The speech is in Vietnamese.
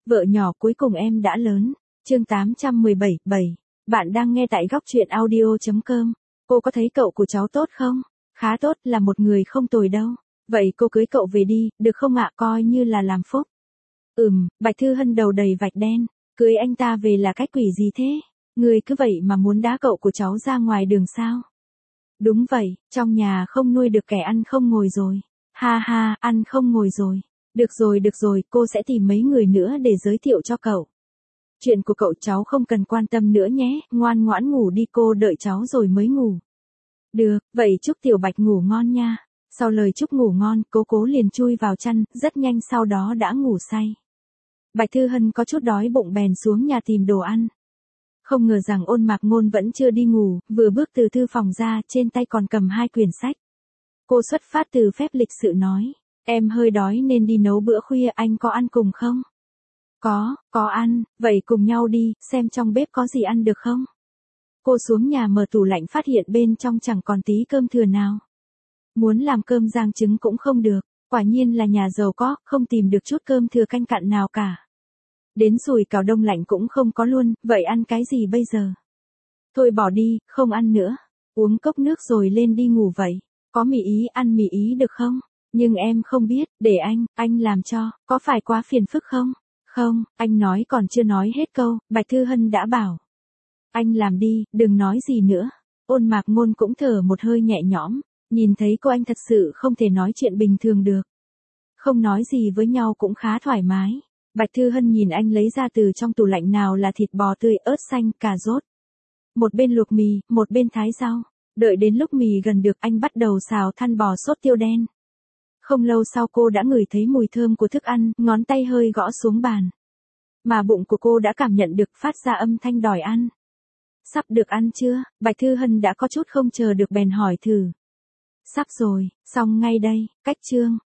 Vợ nhỏ cuối cùng em đã lớn. Chương 817, 7. Bạn đang nghe tại góc truyện audio.com. Cô có thấy cậu của cháu tốt không? Khá tốt, là một người không tồi đâu. Vậy cô cưới cậu về đi, được không ạ, coi như là làm phúc. Bạch Thư Hân đầu đầy vạch đen. Cưới anh ta về là cái quỷ gì thế? Người cứ vậy mà muốn đá cậu của cháu ra ngoài đường sao? Đúng vậy, trong nhà không nuôi được kẻ ăn không ngồi rồi. Ha ha, ăn không ngồi rồi. Được rồi, cô sẽ tìm mấy người nữa để giới thiệu cho cậu. Chuyện của cậu cháu không cần quan tâm nữa nhé, ngoan ngoãn ngủ đi, cô đợi cháu rồi mới ngủ. Được, vậy chúc Tiểu Bạch ngủ ngon nha. Sau lời chúc ngủ ngon, cố liền chui vào chăn, rất nhanh sau đó đã ngủ say. Bạch Thư Hân có chút đói bụng bèn xuống nhà tìm đồ ăn. Không ngờ rằng Ôn Mạc Ngôn vẫn chưa đi ngủ, vừa bước từ thư phòng ra, trên tay còn cầm 2 quyển sách. Cô xuất phát từ phép lịch sự nói, em hơi đói nên đi nấu bữa khuya, anh có ăn cùng không? Có ăn, vậy cùng nhau đi, xem trong bếp có gì ăn được không? Cô xuống nhà mở tủ lạnh phát hiện bên trong chẳng còn tí cơm thừa nào. Muốn làm cơm rang trứng cũng không được, quả nhiên là nhà giàu có, không tìm được chút cơm thừa canh cặn nào cả. Đến sủi cảo đông lạnh cũng không có luôn, vậy ăn cái gì bây giờ? Thôi bỏ đi, không ăn nữa. Uống cốc nước rồi lên đi ngủ vậy. Có mì ý, ăn mì ý được không? Nhưng em không biết, để anh làm cho, có phải quá phiền phức không? Không, anh nói còn chưa nói hết câu, Bạch Thư Hân đã bảo. Anh làm đi, đừng nói gì nữa. Ôn Mạc Ngôn cũng thở một hơi nhẹ nhõm, nhìn thấy cô anh thật sự không thể nói chuyện bình thường được. Không nói gì với nhau cũng khá thoải mái. Bạch Thư Hân nhìn anh lấy ra từ trong tủ lạnh nào là thịt bò tươi, ớt xanh, cà rốt. Một bên luộc mì, một bên thái rau. Đợi đến lúc mì gần được anh bắt đầu xào than bò sốt tiêu đen. Không lâu sau cô đã ngửi thấy mùi thơm của thức ăn, ngón tay hơi gõ xuống bàn. Mà bụng của cô đã cảm nhận được phát ra âm thanh đòi ăn. Sắp được ăn chưa? Bạch Thư Hân đã có chút không chờ được bèn hỏi thử. Sắp rồi, xong ngay đây, cách chương.